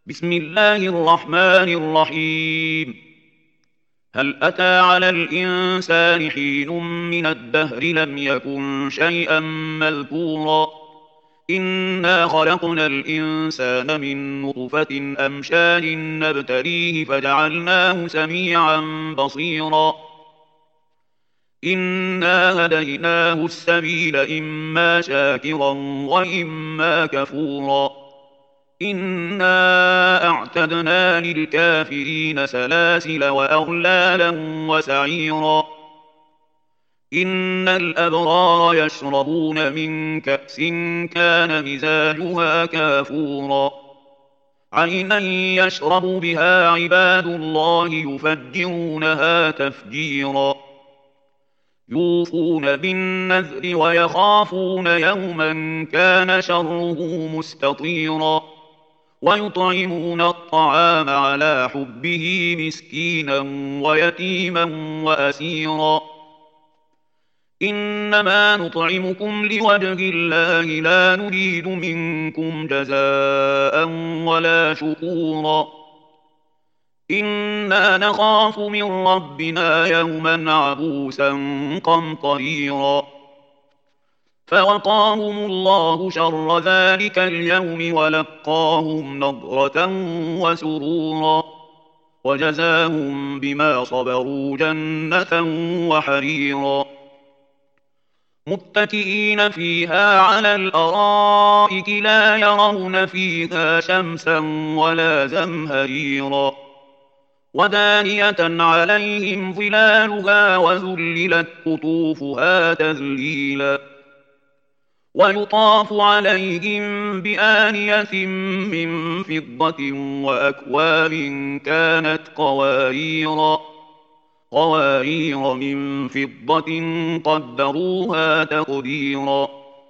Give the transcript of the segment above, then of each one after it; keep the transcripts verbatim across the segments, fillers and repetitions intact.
بسم الله الرحمن الرحيم. هل أتى على الإنسان حين من الدهر لم يكن شيئا مذكورا إنا خلقنا الإنسان من نطفة أمشاج نبتليه فجعلناه سميعا بصيرا إنا هديناه السبيل إما شاكرا وإما كفورا إنا أعتدنا للكافرين سلاسل وأغلالا وسعيرا إن الأبرار يشربون من كأس كان مزاجها كافورا عينا يشرب بها عباد الله يفجرونها تفجيرا يوفون بالنذر ويخافون يوما كان شره مستطيرا ويطعمون الطعام على حبه مسكينا ويتيما وأسيرا إنما نطعمكم لوجه الله لا نريد منكم جزاء ولا شكورا إنا نخاف من ربنا يوما عبوسا قمطريرا فوقاهم الله شر ذلك اليوم ولقاهم نضرة وسرورا وجزاهم بما صبروا جنة وحريرا متكئين فيها على الأرائك لا يرون فيها شمسا ولا زمهريرا ودانية عليهم ظلالها وذللت قطوفها تذليلا ويطاف عليهم بآنية من فضة وأكواب كانت قواريرا قوارير من فضة قدروها تقديرا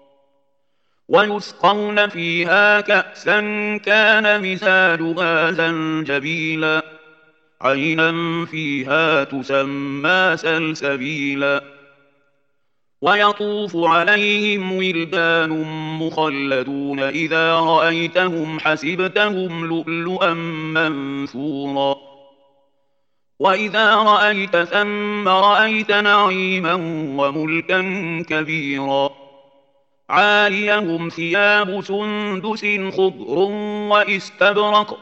ويسقون فيها كأسا كان مزاجها زنجبيلا عينا فيها تسمى سلسبيلا ويطوف عليهم ولدان مخلدون إذا رأيتهم حسبتهم لؤلؤا منثورا وإذا رأيت ثم رأيت نعيما وملكا كبيرا عاليهم ثياب سندس خضر وإستبرق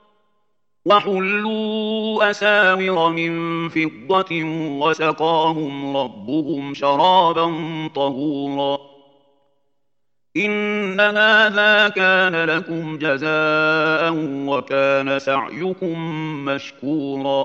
وحلوا أساور من فضة وسقاهم ربهم شرابا طهورا إن هذا كان لكم جزاء وكان سعيكم مشكورا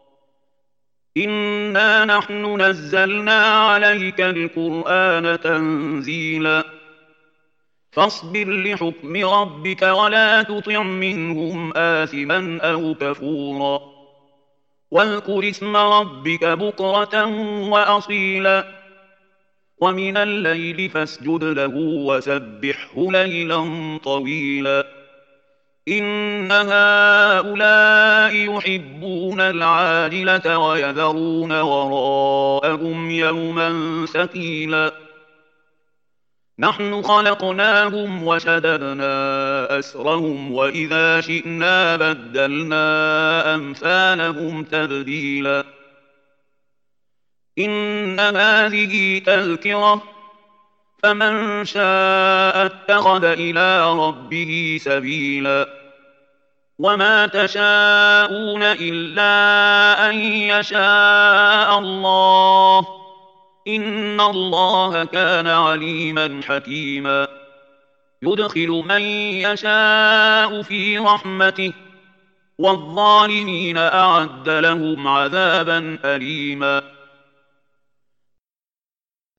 إنا نحن نزلنا عليك القرآن تنزيلا فاصبر لحكم ربك ولا تطع منهم آثما أو كفورا واذكر اسم ربك بكرة وأصيلا ومن الليل فاسجد له وسبحه ليلا طويلا إن هؤلاء يحبون العاجلة ويذرون وراءهم يوما ثقيلا نحن خلقناهم وشددنا أسرهم وإذا شئنا بدلنا أمثالهم تبديلا إن هذه تذكرة فمن شاء اتخذ إلى ربه سبيلا وما تشاءون إلا أن يشاء الله إن الله كان عليما حكيما يدخل من يشاء في رحمته والظالمين أعد لهم عذابا أليما